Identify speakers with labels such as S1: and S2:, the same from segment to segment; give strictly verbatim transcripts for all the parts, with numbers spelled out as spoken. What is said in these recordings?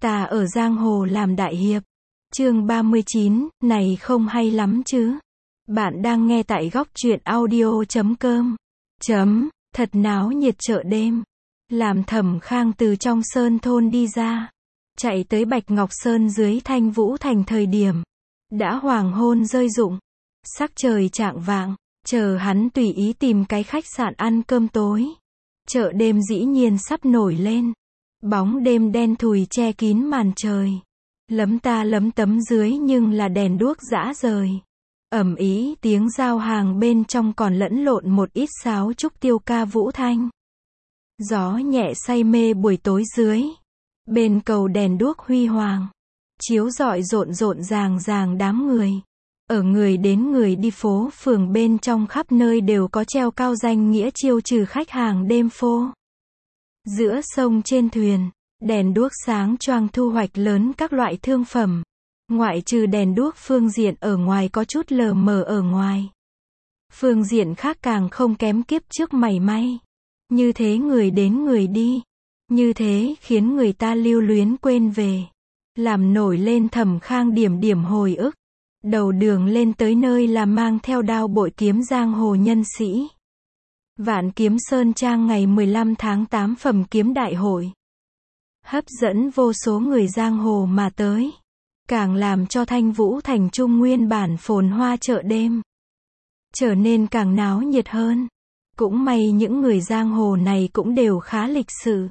S1: Ta ở giang hồ làm đại hiệp. Chương ba mươi chín, này không hay lắm chứ. Bạn đang nghe tại góc truyện audio chấm com. Chấm, thật náo nhiệt chợ đêm. Làm Thẩm Khang từ trong sơn thôn đi ra. Chạy tới Bạch Ngọc Sơn dưới Thanh Vũ Thành thời điểm. Đã hoàng hôn rơi rụng. Sắc trời chạng vạng. Chờ hắn tùy ý tìm cái khách sạn ăn cơm tối. Chợ đêm dĩ nhiên sắp nổi lên. Bóng đêm đen thùi che kín màn trời. Lấm ta lấm tấm dưới nhưng là đèn đuốc rã rời. Ầm ĩ tiếng giao hàng bên trong còn lẫn lộn một ít sáo trúc tiêu ca vũ thanh. Gió nhẹ say mê buổi tối dưới. Bên cầu đèn đuốc huy hoàng. Chiếu rọi rộn rộn ràng ràng đám người. Ở người đến người đi phố phường bên trong khắp nơi đều có treo cao danh nghĩa chiêu trừ khách hàng đêm phô. Giữa sông trên thuyền, đèn đuốc sáng choang thu hoạch lớn các loại thương phẩm. Ngoại trừ đèn đuốc phương diện ở ngoài có chút lờ mờ ở ngoài. Phương diện khác càng không kém kiếp trước mảy may. Như thế người đến người đi. Như thế khiến người ta lưu luyến quên về. Làm nổi lên Thẩm Khang điểm điểm hồi ức. Đầu đường lên tới nơi là mang theo đao bội kiếm giang hồ nhân sĩ. Vạn Kiếm Sơn Trang ngày mười lăm tháng tám phẩm kiếm đại hội. Hấp dẫn vô số người giang hồ mà tới. Càng làm cho Thanh Vũ Thành Trung nguyên bản phồn hoa chợ đêm trở nên càng náo nhiệt hơn. Cũng may những người giang hồ này cũng đều khá lịch sự.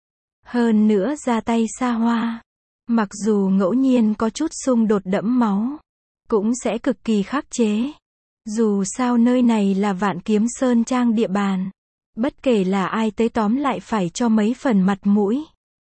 S1: Hơn nữa ra tay xa hoa. Mặc dù ngẫu nhiên có chút xung đột đẫm máu, cũng sẽ cực kỳ khắc chế. Dù sao nơi này là Vạn Kiếm Sơn Trang địa bàn. Bất kể là ai tới tóm lại phải cho mấy phần mặt mũi.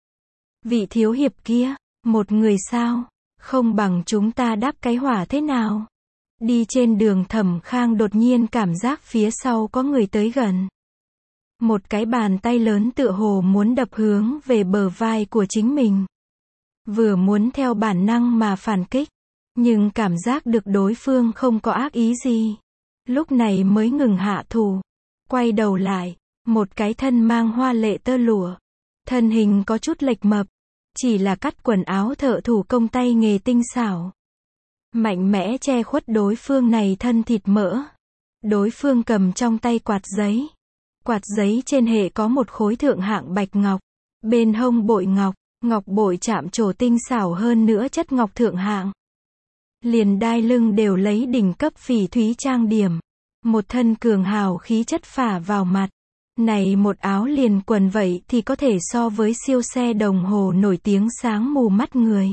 S1: Vị thiếu hiệp kia, một người sao, không bằng chúng ta đáp cái hỏa thế nào? Đi trên đường Thẩm Khang đột nhiên cảm giác phía sau có người tới gần. Một cái bàn tay lớn tựa hồ muốn đập hướng về bờ vai của chính mình. Vừa muốn theo bản năng mà phản kích. Nhưng cảm giác được đối phương không có ác ý gì. Lúc này mới ngừng hạ thủ. Quay đầu lại. Một cái thân mang hoa lệ tơ lụa. Thân hình có chút lệch mập. Chỉ là cắt quần áo thợ thủ công tay nghề tinh xảo. Mạnh mẽ che khuất đối phương này thân thịt mỡ. Đối phương cầm trong tay quạt giấy. Quạt giấy trên hệ có một khối thượng hạng bạch ngọc. Bên hông bội ngọc. Ngọc bội chạm trổ tinh xảo hơn nữa chất ngọc thượng hạng. Liền đai lưng đều lấy đỉnh cấp phỉ thúy trang điểm. Một thân cường hào khí chất phả vào mặt. Này một áo liền quần vậy thì có thể so với siêu xe đồng hồ nổi tiếng sáng mù mắt người.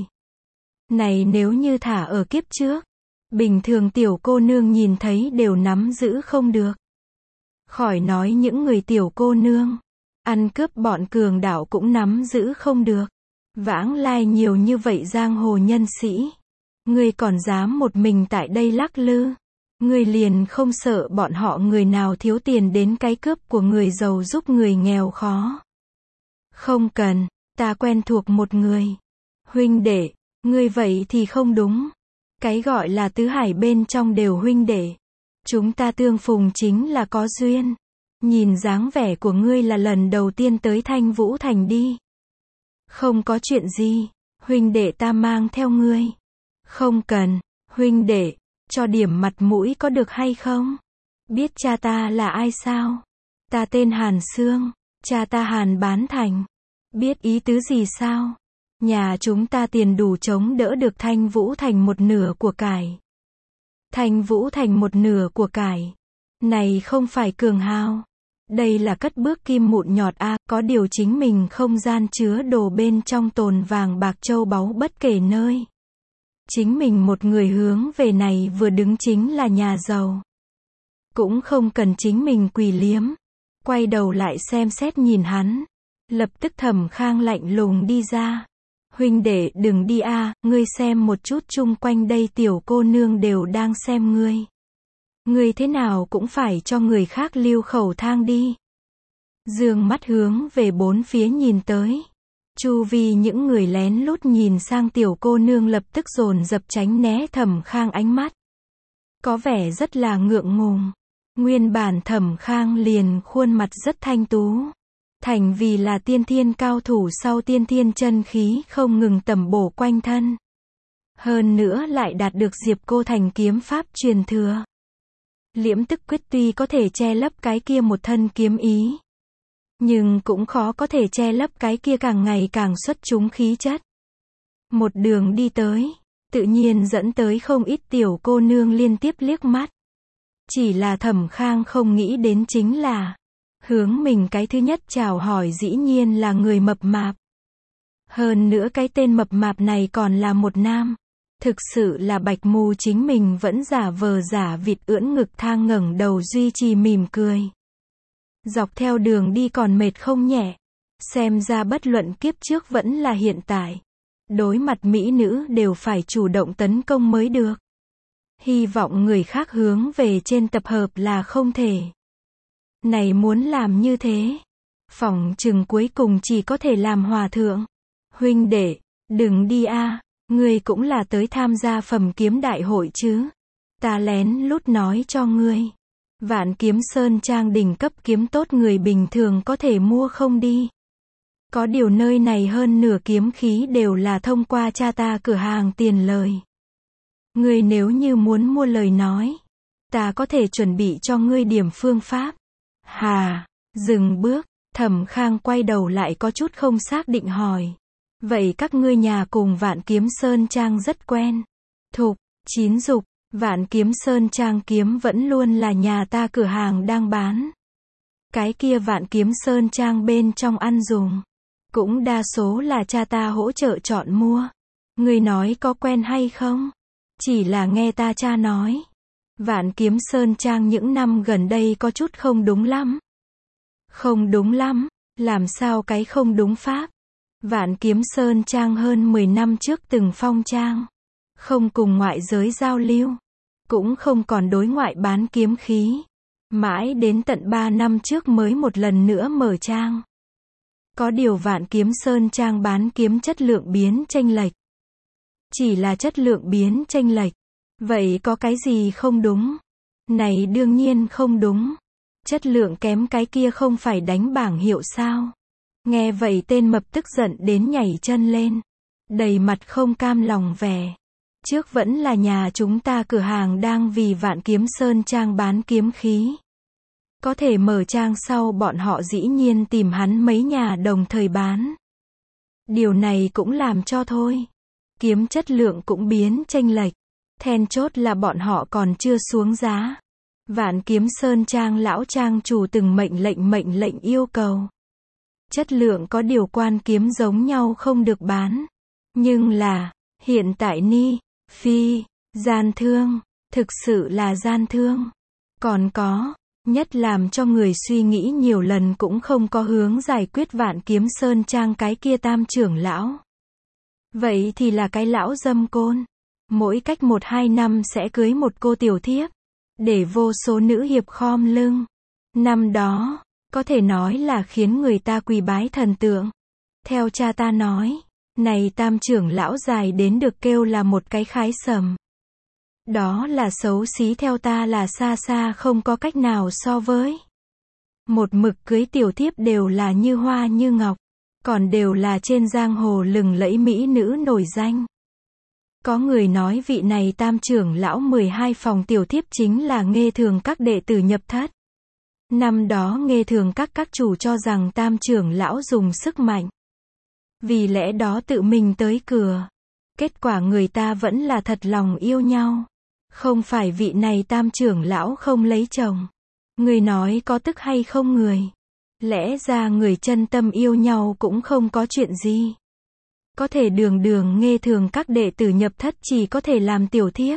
S1: Này nếu như thả ở kiếp trước. Bình thường tiểu cô nương nhìn thấy đều nắm giữ không được. Khỏi nói những người tiểu cô nương. Ăn cướp bọn cường đạo cũng nắm giữ không được. Vãng lai nhiều như vậy giang hồ nhân sĩ. Ngươi còn dám một mình tại đây lắc lư. Ngươi liền không sợ bọn họ người nào thiếu tiền đến cái cướp của người giàu giúp người nghèo khó. Không cần, ta quen thuộc một người. Huynh đệ, ngươi vậy thì không đúng. Cái gọi là tứ hải bên trong đều huynh đệ. Chúng ta tương phùng chính là có duyên. Nhìn dáng vẻ của ngươi là lần đầu tiên tới Thanh Vũ Thành đi. Không có chuyện gì, huynh đệ ta mang theo ngươi. Không cần, huynh đệ, cho điểm mặt mũi có được hay không? Biết cha ta là ai sao? Ta tên Hàn Sương, cha ta Hàn Bán Thành. Biết ý tứ gì sao? Nhà chúng ta tiền đủ chống đỡ được Thanh Vũ Thành một nửa của cải. Thanh Vũ Thành một nửa của cải. Này không phải cường hào. Đây là cất bước kim mụn nhọt a, có điều chính mình không gian chứa đồ bên trong tồn vàng bạc châu báu bất kể nơi. Chính mình một người hướng về này vừa đứng chính là nhà giàu. Cũng không cần chính mình quỳ liếm. Quay đầu lại xem xét nhìn hắn. Lập tức Thẩm Khang lạnh lùng đi ra. Huynh đệ đừng đi a, ngươi xem một chút chung quanh đây tiểu cô nương đều đang xem ngươi. Ngươi thế nào cũng phải cho người khác lưu khẩu thang đi. Dương mắt hướng về bốn phía nhìn tới. Chu vi những người lén lút nhìn sang tiểu cô nương lập tức dồn dập tránh né Thẩm Khang ánh mắt. Có vẻ rất là ngượng ngùng. Nguyên bản Thẩm Khang liền khuôn mặt rất thanh tú. thành vì là tiên thiên cao thủ sau tiên thiên chân khí không ngừng tẩm bổ quanh thân. Hơn nữa lại đạt được Diệp Cô Thành kiếm pháp truyền thừa. Liễm tức quyết tuy có thể che lấp cái kia một thân kiếm ý, nhưng cũng khó có thể che lấp cái kia càng ngày càng xuất chúng khí chất. Một đường đi tới, tự nhiên dẫn tới không ít tiểu cô nương liên tiếp liếc mắt. Chỉ là Thẩm Khang không nghĩ đến chính là, hướng mình cái thứ nhất chào hỏi dĩ nhiên là người mập mạp. Hơn nữa cái tên mập mạp này còn là một nam. Thực sự là bạch mù chính mình vẫn giả vờ giả vịt ưỡn ngực thang ngẩng đầu duy trì mỉm cười. Dọc theo đường đi còn mệt không nhẹ. Xem ra bất luận kiếp trước vẫn là hiện tại. Đối mặt mỹ nữ đều phải chủ động tấn công mới được. Hy vọng người khác hướng về trên tập hợp là không thể. Này muốn làm như thế, phỏng chừng cuối cùng chỉ có thể làm hòa thượng. Huynh đệ, đừng đi a, ngươi cũng là tới tham gia phẩm kiếm đại hội chứ. Ta lén lút nói cho ngươi. Vạn Kiếm Sơn Trang đỉnh cấp kiếm tốt người bình thường có thể mua không đi. Có điều nơi này hơn nửa kiếm khí đều là thông qua cha ta cửa hàng tiền lời. Ngươi nếu như muốn mua lời nói, ta có thể chuẩn bị cho ngươi điểm phương pháp. Hà, dừng bước, Thẩm Khang quay đầu lại có chút không xác định hỏi. Vậy các ngươi nhà cùng Vạn Kiếm Sơn Trang rất quen. Thục, chín dục, Vạn Kiếm Sơn Trang kiếm vẫn luôn là nhà ta cửa hàng đang bán. Cái kia Vạn Kiếm Sơn Trang bên trong ăn dùng, cũng đa số là cha ta hỗ trợ chọn mua. Ngươi nói có quen hay không? Chỉ là nghe ta cha nói. Vạn Kiếm Sơn Trang những năm gần đây có chút không đúng lắm. Không đúng lắm? Làm sao cái không đúng pháp? Vạn Kiếm Sơn Trang hơn mười năm trước từng phong trang. Không cùng ngoại giới giao lưu. Cũng không còn đối ngoại bán kiếm khí. Mãi đến tận ba năm trước mới một lần nữa mở trang. Có điều Vạn Kiếm Sơn Trang bán kiếm chất lượng biến chênh lệch. Chỉ là chất lượng biến chênh lệch. Vậy có cái gì không đúng? Này đương nhiên không đúng. Chất lượng kém cái kia không phải đánh bảng hiệu sao? Nghe vậy tên mập tức giận đến nhảy chân lên. Đầy mặt không cam lòng vẻ. Trước vẫn là nhà chúng ta cửa hàng đang vì Vạn Kiếm Sơn Trang bán kiếm khí. Có thể mở trang sau bọn họ dĩ nhiên tìm hắn mấy nhà đồng thời bán. Điều này cũng làm cho thôi. Kiếm chất lượng cũng biến chênh lệch. Then chốt là bọn họ còn chưa xuống giá. Vạn Kiếm Sơn Trang lão trang chủ từng mệnh lệnh mệnh lệnh yêu cầu. Chất lượng có điều quan kiếm giống nhau không được bán. Nhưng là, hiện tại ni, phi, gian thương, thực sự là gian thương. Còn có, nhất làm cho người suy nghĩ nhiều lần cũng không có hướng giải quyết Vạn Kiếm Sơn Trang cái kia tam trưởng lão. Vậy thì là cái lão dâm côn. Mỗi cách một hai năm sẽ cưới một cô tiểu thiếp. Để vô số nữ hiệp khom lưng. Năm đó, có thể nói là khiến người ta quỳ bái thần tượng. Theo cha ta nói, này tam trưởng lão dài đến được kêu là một cái khái sầm. Đó là xấu xí theo ta là xa xa không có cách nào so với. Một mực cưới tiểu thiếp đều là như hoa như ngọc. Còn đều là trên giang hồ lừng lẫy mỹ nữ nổi danh. Có người nói vị này tam trưởng lão mười hai phòng tiểu thiếp chính là Nghê Thường các đệ tử nhập thất. Năm đó Nghê Thường các các chủ cho rằng tam trưởng lão dùng sức mạnh. Vì lẽ đó tự mình tới cửa. Kết quả người ta vẫn là thật lòng yêu nhau. Không phải vị này tam trưởng lão không lấy chồng. Người nói có tức hay không người. Lẽ ra người chân tâm yêu nhau cũng không có chuyện gì. Có thể đường đường Nghê Thường các đệ tử nhập thất chỉ có thể làm tiểu thiếp.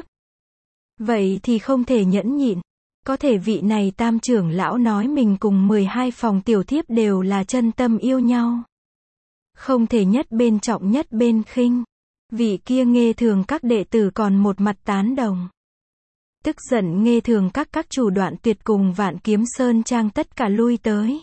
S1: Vậy thì không thể nhẫn nhịn. Có thể vị này tam trưởng lão nói mình cùng mười hai phòng tiểu thiếp đều là chân tâm yêu nhau. Không thể nhất bên trọng nhất bên khinh. Vị kia Nghê Thường các đệ tử còn một mặt tán đồng. Tức giận Nghê Thường các các chủ đoạn tuyệt cùng Vạn Kiếm Sơn Trang tất cả lui tới.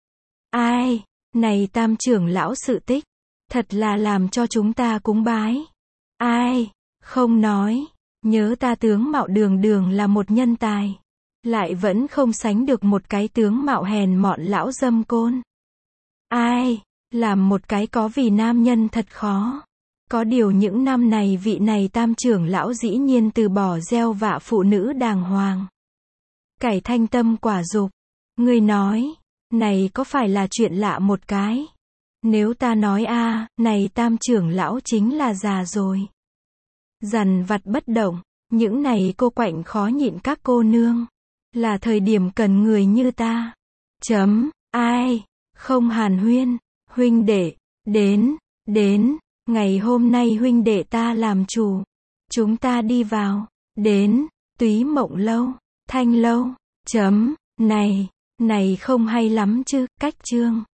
S1: Ai, này tam trưởng lão sự tích. Thật là làm cho chúng ta cúng bái. Ai, không nói, nhớ ta tướng mạo đường đường là một nhân tài. Lại vẫn không sánh được một cái tướng mạo hèn mọn lão dâm côn. Ai, làm một cái có vì nam nhân thật khó. Có điều những năm này vị này tam trưởng lão dĩ nhiên từ bỏ gieo vạ phụ nữ đàng hoàng. Cải thanh tâm quả dục. Người nói, này có phải là chuyện lạ một cái? Nếu ta nói a, này tam trưởng lão chính là già rồi. Dằn vặt bất động, những này cô quạnh khó nhịn các cô nương. Là thời điểm cần người như ta. Chấm, ai, không hàn huyên, huynh đệ, đến, đến, ngày hôm nay huynh đệ ta làm chủ. Chúng ta đi vào, đến, Túy Mộng Lâu, Thanh Lâu, chấm, này, này không hay lắm chứ, cách chương.